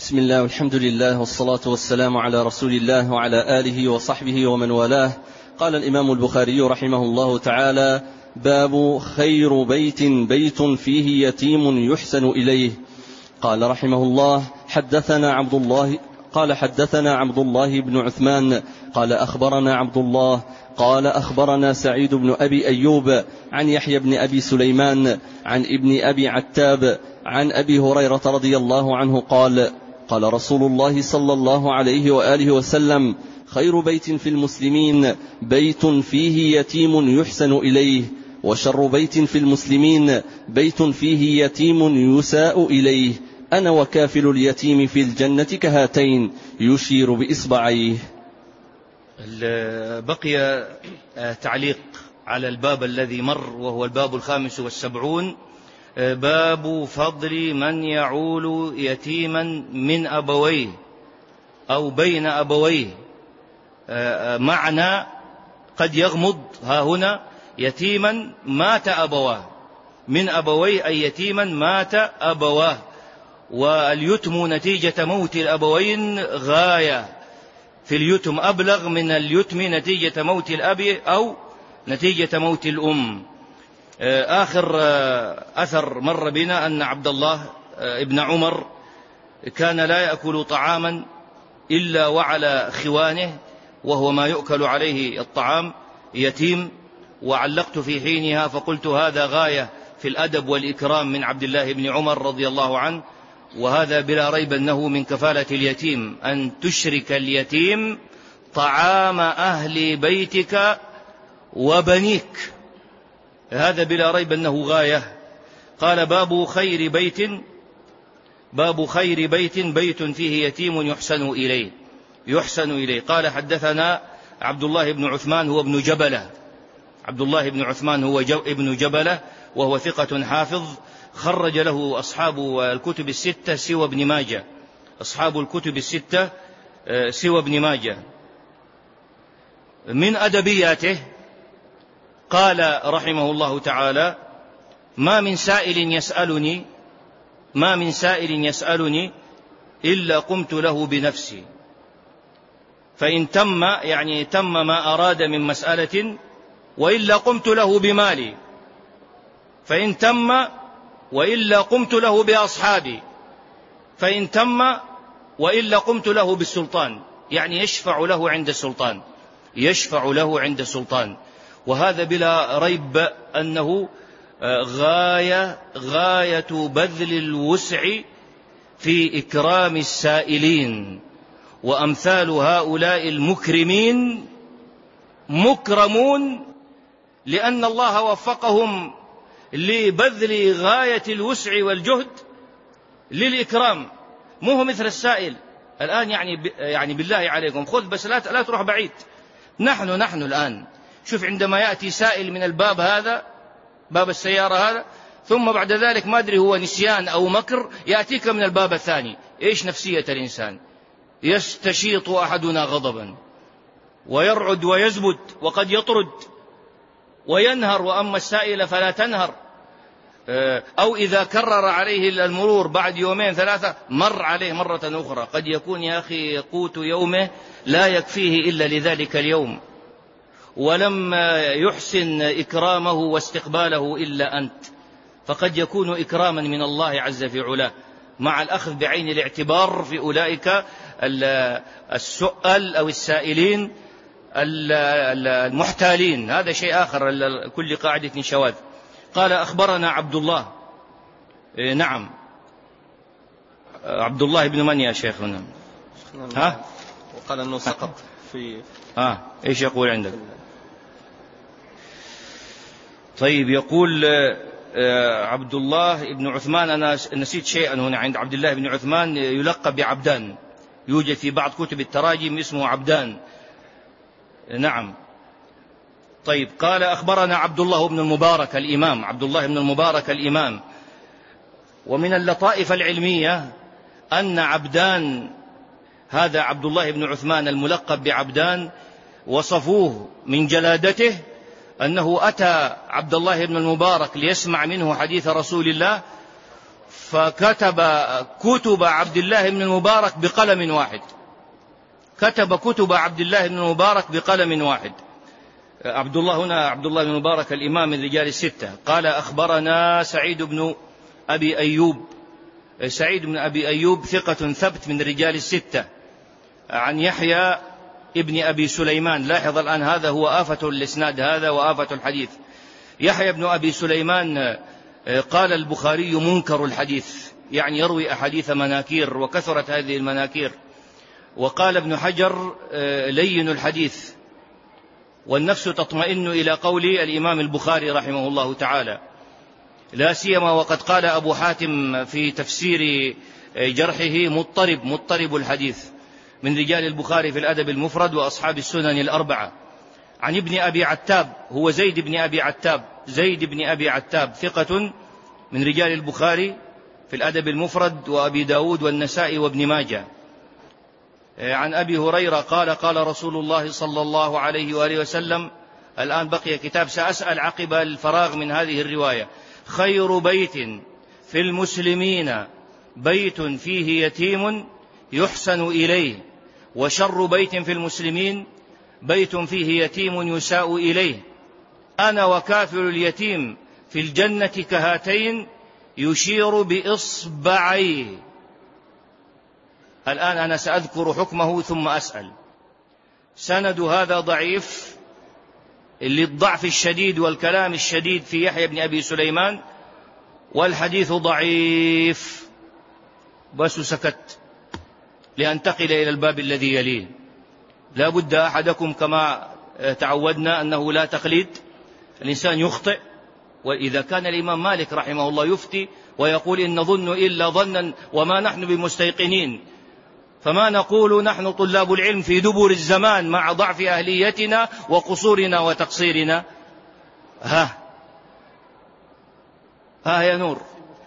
بسم الله والحمد لله والصلاة والسلام على رسول الله وعلى آله وصحبه ومن والاه. قال الإمام البخاري رحمه الله تعالى: باب خير بيت بيت فيه يتيم يحسن إليه. قال رحمه الله: حدثنا عبد الله بن عثمان قال أخبرنا عبد الله قال أخبرنا سعيد بن أبي أيوب عن يحيى بن أبي سليمان عن ابن أبي عتاب عن أبي هريرة رضي الله عنه قال: قال رسول الله صلى الله عليه وآله وسلم: خير بيت في المسلمين بيت فيه يتيم يحسن إليه، وشر بيت في المسلمين بيت فيه يتيم يساء إليه، أنا وكافل اليتيم في الجنة كهاتين، يشير بإصبعيه. بقي تعليق على الباب الذي مر، وهو الباب 75، باب فضل من يعول يتيما من أبويه أو بين أبويه. معنى قد يغمض ها هنا: يتيما مات أبواه، من أبويه أي يتيما مات أبواه، واليتم نتيجة موت الأبوين غاية في اليتم أبلغ من اليتم نتيجة موت الأب أو نتيجة موت الأم. آخر أثر مر بنا أن عبد الله ابن عمر كان لا يأكل طعاما إلا وعلى خوانه، وهو ما يؤكل عليه الطعام، يتيم. وعلقت في حينها فقلت: هذا غاية في الأدب والإكرام من عبد الله بن عمر رضي الله عنه، وهذا بلا ريب أنه من كفالة اليتيم أن تشرك اليتيم طعام أهل بيتك وبنيك، هذا بلا ريب أنه غاية. قال: باب خير بيت بيت فيه يتيم يحسن إليه. قال: حدثنا عبد الله بن عثمان هو ابن جبلة، عبد الله بن عثمان هو ابن جبلة، وهو ثقة حافظ، خرج له أصحاب الكتب الستة سوى ابن ماجه، أصحاب الكتب الستة سوى ابن ماجه. من أدبياته قال رحمه الله تعالى: ما من سائل يسألني إلا قمت له بنفسي، فإن تم يعني تم ما أراد من مسألة، وإلا قمت له بمالي، فإن تم وإلا قمت له بأصحابي، فإن تم وإلا قمت له بالسلطان، يعني يشفع له عند السلطان. وهذا بلا ريب أنه غاية بذل الوسع في إكرام السائلين، وأمثال هؤلاء المكرمين مكرمون لأن الله وفقهم لبذل غاية الوسع والجهد للإكرام. مو مثل السائل الآن، يعني بالله عليكم خذ بس لا تروح بعيد. نحن الآن شوف، عندما يأتي سائل من الباب هذا، باب السيارة هذا، ثم بعد ذلك ما أدري هو نسيان أو مكر يأتيك من الباب الثاني، إيش نفسية الإنسان؟ يستشيط أحدنا غضبا ويرعد ويزبد وقد يطرد وينهر، وأما السائل فلا تنهر. أو إذا كرر عليه المرور بعد 2-3 مر عليه مرة أخرى، قد يكون يا أخي قوت يومه لا يكفيه إلا لذلك اليوم، ولم يحسن إكرامه واستقباله إلا أنت، فقد يكون إكراما من الله عز في علاه، مع الأخذ بعين الاعتبار في أولئك السؤال أو السائلين المحتالين، هذا شيء آخر، كل قاعدة شواذ. قال: أخبرنا عبد الله. نعم، عبد الله بن من يا شيخنا؟ وقال أنه سقط في إيش يقول عندك؟ طيب، يقول عبد الله بن عثمان، أنا نسيت شيئا هنا، عند عبد الله بن عثمان يلقب بعبدان، يوجد في بعض كتب التراجم اسمه عبدان. نعم. طيب، قال: أخبرنا عبد الله بن المبارك الإمام، ومن اللطائف العلمية أن عبدان هذا عبد الله بن عثمان الملقب بعبدان وصفوه من جلادته أنه أتى عبد الله بن المبارك ليسمع منه حديث رسول الله، فكتب كتب عبد الله بن المبارك بقلم واحد، كتب كتب عبد الله بن المبارك بقلم واحد. عبد الله هنا عبد الله بن المبارك الإمام من رجال الستة. قال أخبرنا سعيد بن أبي أيوب، سعيد بن أبي أيوب ثقة ثبت من رجال الستة، عن يحيى ابن أبي سليمان. لاحظ الآن هذا هو آفة الإسناد هذا وآفة الحديث. يحيى بن أبي سليمان قال البخاري منكر الحديث، يعني يروي أحاديث مناكير وكثرت هذه المناكير. وقال ابن حجر لين الحديث، والنفس تطمئن إلى قول الإمام البخاري رحمه الله تعالى، لا سيما وقد قال أبو حاتم في تفسير جرحه مضطرب الحديث، من رجال البخاري في الأدب المفرد وأصحاب السنن الأربعة. عن ابن أبي عتاب، هو زيد بن أبي عتاب، زيد بن أبي عتاب ثقة من رجال البخاري في الأدب المفرد وأبي داود والنسائي وابن ماجه. عن أبي هريرة قال قال رسول الله صلى الله عليه وآله وسلم، الآن بقي كتاب سأسأل عقب الفراغ من هذه الرواية: خير بيت في المسلمين بيت فيه يتيم يحسن إليه، وشر بيت في المسلمين بيت فيه يتيم يساء إليه. أنا وكافل اليتيم في الجنة كهاتين، يشير بإصبعيه. الآن أنا سأذكر حكمه ثم أسأل. سند هذا ضعيف للضعف الشديد والكلام الشديد في يحيى بن أبي سليمان، والحديث ضعيف. بس سكت لأنتقل إلى الباب الذي يليه. لا بد أحدكم كما تعودنا أنه لا تقليد، الإنسان يخطئ. وإذا كان الإمام مالك رحمه الله يفتي ويقول إن نظن إلا ظنا وما نحن بمستيقنين، فما نقول نحن طلاب العلم في دبر الزمان مع ضعف أهليتنا وقصورنا وتقصيرنا؟ ها يا نور،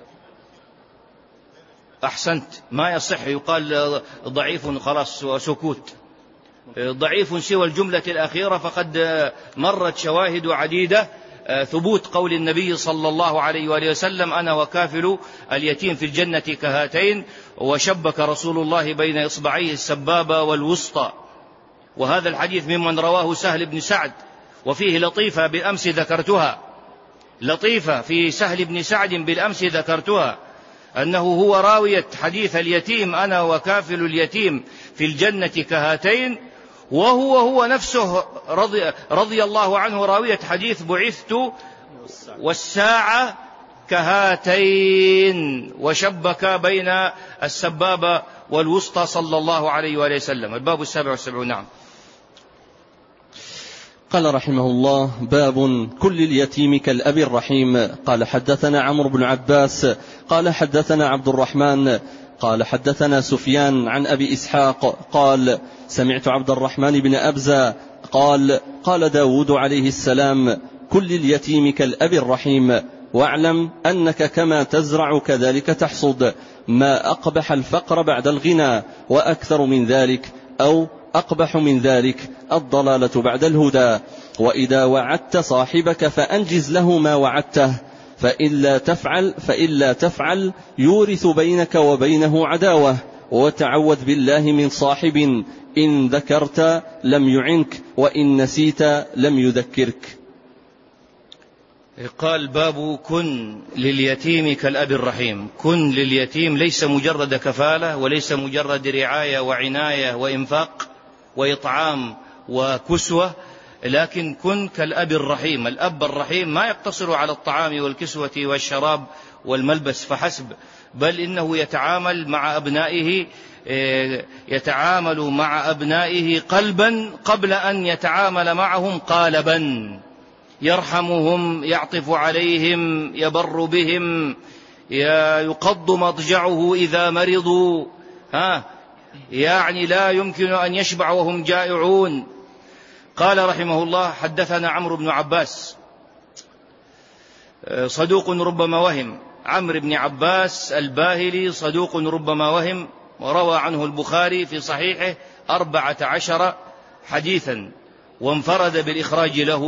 أحسنت. ما يصح يقال ضعيف خلاص وسكوت. ضعيف سوى الجملة الأخيرة، فقد مرت شواهد عديدة ثبوت قول النبي صلى الله عليه وآله وسلم: أنا وكافل اليتيم في الجنة كهاتين، وشبك رسول الله بين إصبعيه السبابة والوسطى. وهذا الحديث ممن رواه سهل بن سعد، وفيه لطيفة بالأمس ذكرتها، لطيفة في سهل بن سعد بالأمس ذكرتها، أنه هو راوية حديث اليتيم: أنا وكافل اليتيم في الجنة كهاتين، وهو نفسه رضي الله عنه راوية حديث: بعثت والساعة كهاتين، وشبك بين السبابة والوسطى صلى الله عليه وآله وسلم. الباب 77. نعم. قال رحمه الله: باب كل اليتيم كالأب الرحيم. قال حدثنا عمرو بن عباس قال حدثنا عبد الرحمن قال حدثنا سفيان عن أبي إسحاق قال: سمعت عبد الرحمن بن أبزة قال: قال داود عليه السلام: كل اليتيم كالأب الرحيم، واعلم أنك كما تزرع كذلك تحصد، ما أقبح الفقر بعد الغنى، وأكثر من ذلك أو أقبح من ذلك الضلالة بعد الهدى. وإذا وعدت صاحبك فأنجز له ما وعدته، فإلا تفعل يورث بينك وبينه عداوة. وتعوذ بالله من صاحب إن ذكرت لم يعنك، وإن نسيت لم يذكرك. قال: باب كن لليتيم كالأب الرحيم. كن لليتيم ليس مجرد كفالة، وليس مجرد رعاية وعناية وإنفاق وإطعام وكسوة، لكن كن كالأب الرحيم. الأب الرحيم ما يقتصر على الطعام والكسوة والشراب والملبس فحسب، بل إنه يتعامل مع أبنائه قلبا قبل أن يتعامل معهم قالبا. يرحمهم، يعطف عليهم، يبر بهم، يقض مضجعه إذا مرضوا، يعني لا يمكن أن يشبع وهم جائعون. قال رحمه الله: حدثنا عمرو بن عباس صدوق ربما وهم. عمرو بن عباس الباهلي صدوق ربما وهم، وروى عنه البخاري في صحيحه 14 حديثا، وانفرد بالإخراج له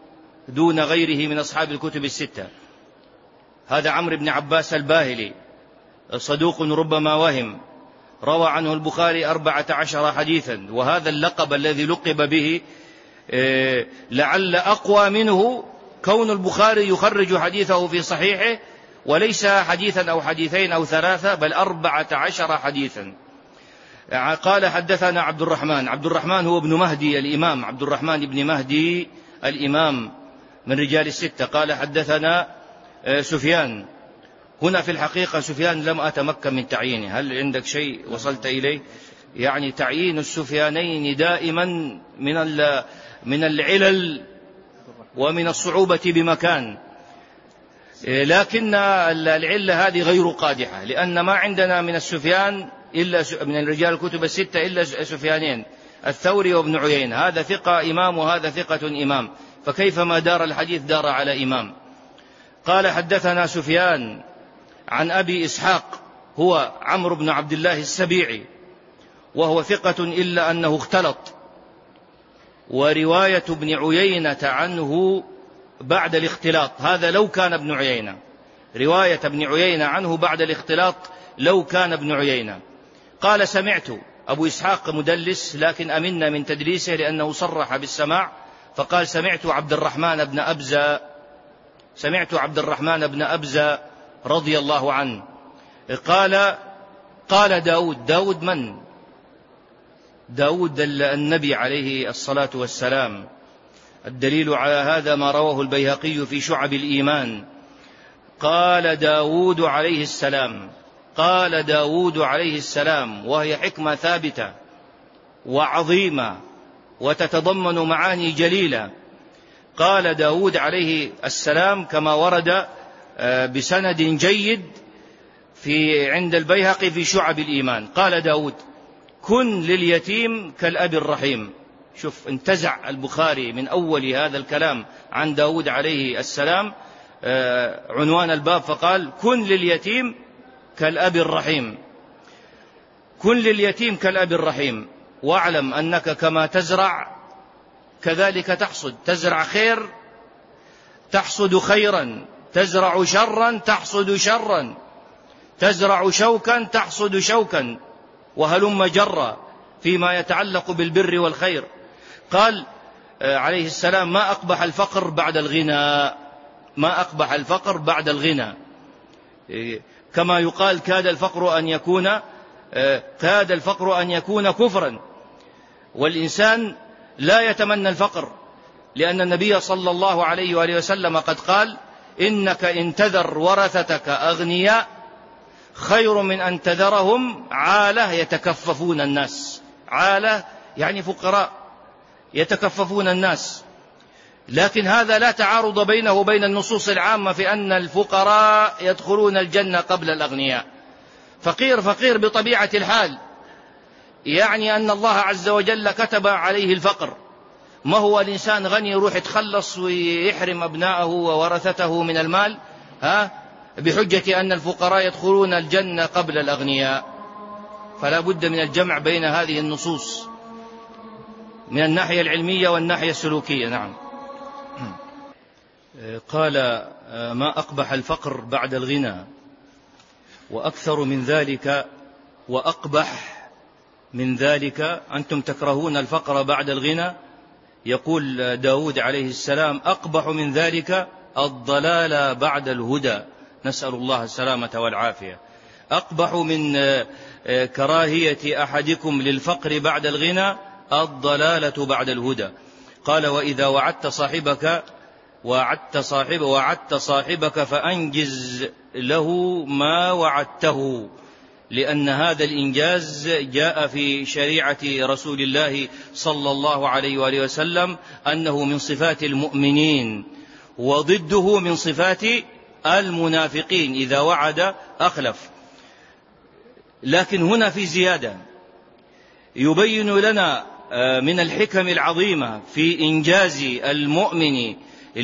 دون غيره من أصحاب الكتب الستة. هذا عمرو بن عباس الباهلي صدوق ربما وهم، روى عنه البخاري 14 حديثا، وهذا اللقب الذي لقب به لعل أقوى منه كون البخاري يخرج حديثه في صحيحه وليس حديثا أو حديثين أو ثلاثة بل 14 حديثا. قال حدثنا عبد الرحمن هو ابن مهدي الإمام، عبد الرحمن بن مهدي الإمام من رجال الستة. قال حدثنا سفيان. هنا في الحقيقة سفيان لم أتمكن من تعيينه، هل عندك شيء وصلت إليه؟ يعني تعيين السفيانين دائما من العلل ومن الصعوبة بمكان، لكن العلة هذه غير قادحة، لأن ما عندنا من السفيان إلا من الرجال الكتب الستة إلا سفيانين، الثوري وابن عيينة، هذا ثقة إمام وهذا ثقة إمام، فكيفما دار الحديث دار على إمام. قال حدثنا سفيان عن أبي إسحاق هو عمرو بن عبد الله السبيعي، وهو ثقة إلا أنه اختلط، ورواية ابن عيينة عنه بعد الاختلاط، هذا لو كان ابن عيينة، رواية ابن عيينة عنه بعد الاختلاط لو كان ابن عيينة. قال سمعت، أبو إسحاق مدلس لكن أمنا من تدليسه لأنه صرح بالسماع، فقال سمعت عبد الرحمن بن أبزة رضي الله عنه. قال داود من؟ داود النبي عليه الصلاة والسلام. الدليل على هذا ما رواه البيهقي في شعب الإيمان. قال داود عليه السلام، وهي حكمة ثابتة وعظيمة وتتضمن معاني جليلة. قال داود عليه السلام كما ورد بسند جيد عند البيهقي في شعب الإيمان. قال داود كن لليتيم كالأب الرحيم. شوف انتزع البخاري من أول هذا الكلام عن داود عليه السلام عنوان الباب، فقال كن لليتيم كالأب الرحيم. كن لليتيم كالأب الرحيم، واعلم أنك كما تزرع كذلك تحصد، تزرع خير تحصد خيرا، تزرع شرا تحصد شرا، تزرع شوكا تحصد شوكا، وهلم جرا فيما يتعلق بالبر والخير. قال عليه السلام ما أقبح الفقر بعد الغنى، كما يقال كاد الفقر أن يكون كفرا، والإنسان لا يتمنى الفقر، لأن النبي صلى الله عليه وآله وسلم قد قال إنك إن تذر ورثتك أغنياء خير من أن تذرهم عالة يتكففون الناس. عالة يعني فقراء يتكففون الناس، لكن هذا لا تعارض بينه وبين النصوص العامة في أن الفقراء يدخلون الجنة قبل الأغنياء. فقير بطبيعة الحال، يعني أن الله عز وجل كتب عليه الفقر. ما هو الإنسان غني يروح يتخلص ويحرم أبناءه وورثته من المال بحجة أن الفقراء يدخلون الجنة قبل الأغنياء؟ فلا بد من الجمع بين هذه النصوص من الناحية العلمية والناحية السلوكية. نعم. قال ما أقبح الفقر بعد الغنى، وأكثر من ذلك وأقبح من ذلك أنتم تكرهون الفقر بعد الغنى. يقول داود عليه السلام أقبح من ذلك الضلال بعد الهدى، نسأل الله السلامة والعافية. أقبح من كراهية أحدكم للفقر بعد الغنى الضلالة بعد الهدى. قال وإذا وعدت صاحبك فأنجز له ما وعدته، لأن هذا الإنجاز جاء في شريعة رسول الله صلى الله عليه وآله وسلم أنه من صفات المؤمنين، وضده من صفات المنافقين، إذا وعد أخلف. لكن هنا في زيادة يبين لنا من الحكم العظيمة في إنجاز المؤمن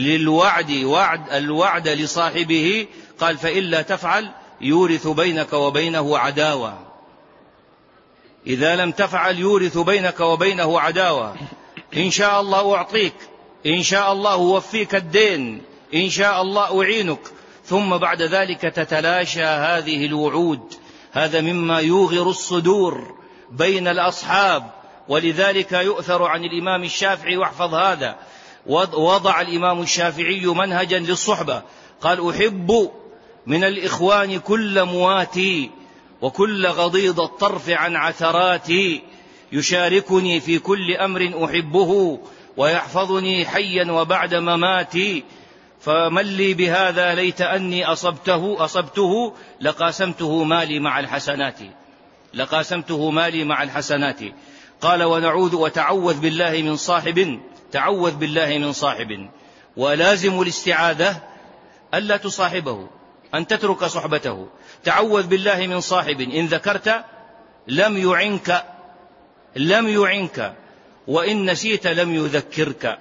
الوعد لصاحبه. قال فإلا تفعل يورث بينك وبينه عداوة. إذا لم تفعل يورث بينك وبينه عداوة. إن شاء الله أعطيك، إن شاء الله أوفيك الدين، إن شاء الله أعينك، ثم بعد ذلك تتلاشى هذه الوعود. هذا مما يوغر الصدور بين الأصحاب، ولذلك يؤثر عن الإمام الشافعي، واحفظ هذا، وضع الإمام الشافعي منهجا للصحبة، قال: أحب من الإخوان كل مواتي وكل غضيض الطرف عن عثراتي، يشاركني في كل أمر أحبه ويحفظني حيا وبعد مماتي، فمن لي بهذا ليت أني أصبته لقاسمته مالي مع الحسنات. قال: وتعوذ بالله من صاحب ولازم الاستعاذة ألا تصاحبه، أن تترك صحبته. تعوذ بالله من صاحب إن ذكرت لم يعنك وإن نسيت لم يذكرك.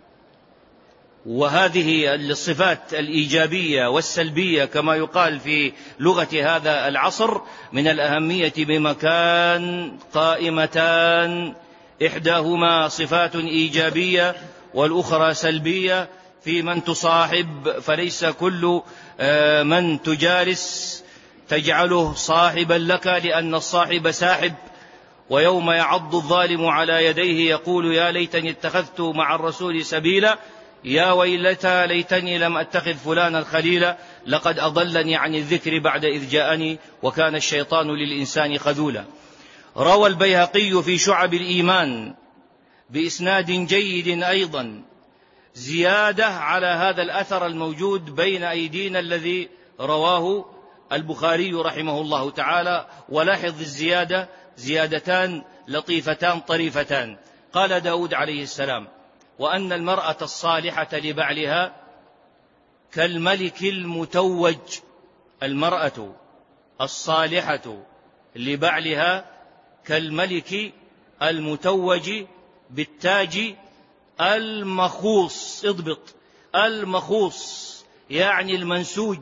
وهذه الصفات الإيجابية والسلبية كما يقال في لغة هذا العصر من الأهمية بمكان، قائمتان، إحداهما صفات إيجابية والأخرى سلبية في من تصاحب، فليس كل من تجالس تجعله صاحبا لك، لأن الصاحب ساحب. ويوم يعض الظالم على يديه يقول: يا ليتني اتخذت مع الرسول سبيلا، يا ويلتى ليتني لم أتخذ فلانا خليلا، لقد أضلني عن الذكر بعد إذ جاءني وكان الشيطان للإنسان خذولا. روى البيهقي في شعب الإيمان بإسناد جيد أيضا زيادة على هذا الأثر الموجود بين أيدينا الذي رواه البخاري رحمه الله تعالى. ولاحظ الزيادة، زيادتان لطيفتان طريفتان. قال داود عليه السلام: وأن المرأة الصالحة لبعلها كالملك المتوج. المرأة الصالحة لبعلها كالملك المتوج بالتاج المخوص. اضبط: المخوص يعني المنسوج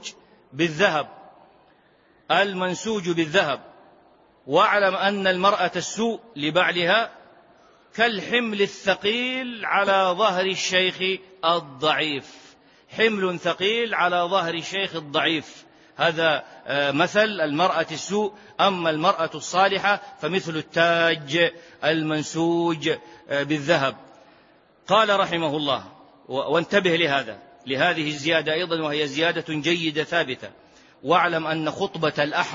بالذهب. واعلم أن المرأة السوء لبعلها كالحمل الثقيل على ظهر الشيخ الضعيف. حمل ثقيل على ظهر الشيخ الضعيف، هذا مثل المرأة السوء. أما المرأة الصالحة فمثل التاج المنسوج بالذهب. قال رحمه الله: وانتبه لهذه الزيادة أيضا، وهي زيادة جيدة ثابتة: واعلم أن خطبة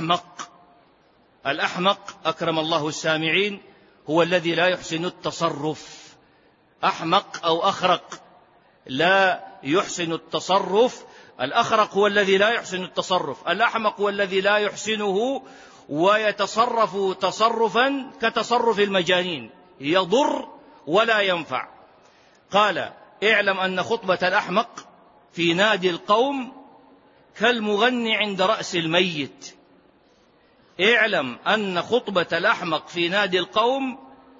الأحمق أكرم الله السامعين هو الذي لا يحسن التصرف. أحمق أو أخرق لا يحسن التصرف. الأخرق هو الذي لا يحسن التصرف، الأحمق هو الذي لا يحسنه ويتصرف تصرفا كتصرف المجانين، يضر ولا ينفع. قال: اعلم أن خطبة الأحمق في نادي القوم كالمغني عند رأس الميت. اعلم أن خطبة الأحمق في نادي القوم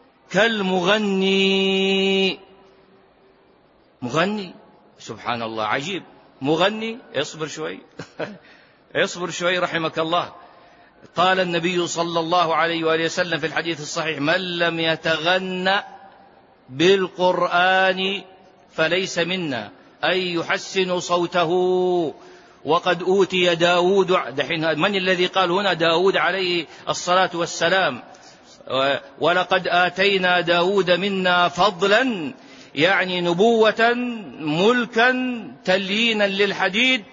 كالمغني. مغني، سبحان الله، عجيب، مغني. اصبر شوي رحمك الله. قال النبي صلى الله عليه وآله وسلم في الحديث الصحيح: من لم يتغنى بالقرآن فليس منا، أي يحسن صوته. وقد أوتي داود. من الذي قال هنا؟ داود عليه الصلاة والسلام. ولقد آتينا داود منا فضلا، يعني نبوة، ملكا، تليينا للحديد،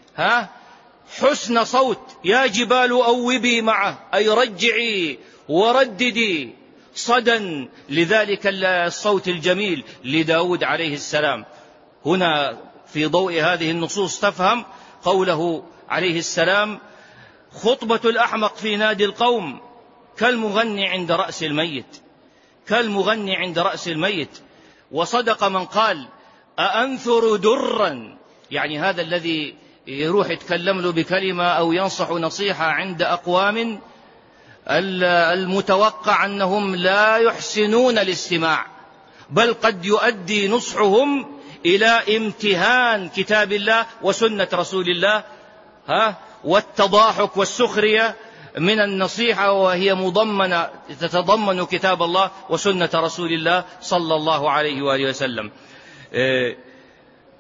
حسن صوت. يا جبال أوبي معه، أي رجعي ورددي صدا لذلك الصوت الجميل لداود عليه السلام. هنا في ضوء هذه النصوص تفهم قوله عليه السلام: خطبة الأحمق في نادي القوم كالمغني عند رأس الميت. وصدق من قال: أأنثر درا، يعني هذا الذي يروح يتكلم له بكلمة أو ينصح نصيحة عند أقوام المتوقع أنهم لا يحسنون الاستماع، بل قد يؤدي نصحهم إلى امتهان كتاب الله وسنة رسول الله، والتضاحك والسخرية من النصيحة، وهي تتضمن كتاب الله وسنة رسول الله صلى الله عليه وآله وسلم.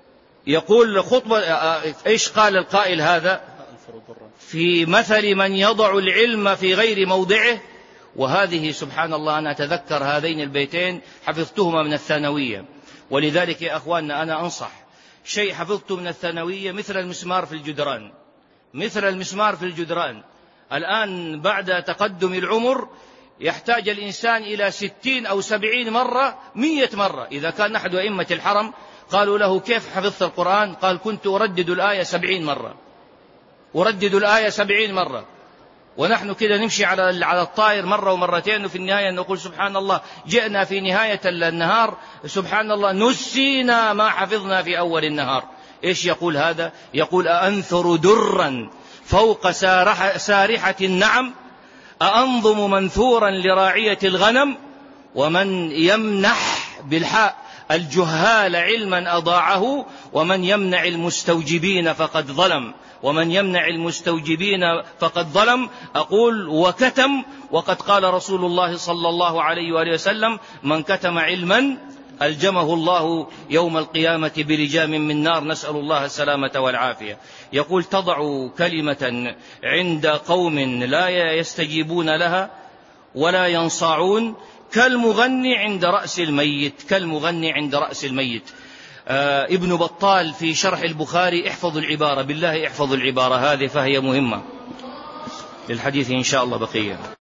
يقول خطبة إيش قال القائل هذا؟ في مثل من يضع العلم في غير موضعه. وهذه سبحان الله أنا أتذكر هذين البيتين حفظتهما من الثانوية. ولذلك يا أخواننا أنا أنصح، شيء حفظته من الثانوية مثل المسمار في الجدران، مثل المسمار في الجدران. الآن بعد تقدم العمر يحتاج الإنسان إلى 60 أو 70 مرة 100 مرة. إذا كان أحد أئمة الحرم قالوا له كيف حفظت القرآن؟ قال كنت أردد الآية 70 مرة، أردد الآية 70 مرة. ونحن كده نمشي على الطائر مرة ومرتين، وفي النهاية نقول سبحان الله جئنا في نهاية النهار سبحان الله نسينا ما حفظنا في أول النهار. إيش يقول هذا؟ يقول أأنثر درا فوق سارحة النعم، أأنظم منثورا لراعية الغنم، ومن يمنح بالحاء الجهال علما أضاعه، ومن يمنع المستوجبين فقد ظلم، ومن يمنع المستوجبين فقد ظلم. أقول وكتم، وقد قال رسول الله صلى الله عليه وآله وسلم من كتم علما ألجمه الله يوم القيامة بلجام من نار، نسأل الله السلامة والعافية. يقول تضع كلمة عند قوم لا يستجيبون لها ولا ينصاعون كالمغني عند رأس الميت، كالمغني عند رأس الميت. ابن بطال في شرح البخاري، احفظوا العبارة بالله، احفظوا العبارة هذه فهي مهمة للحديث إن شاء الله بقية.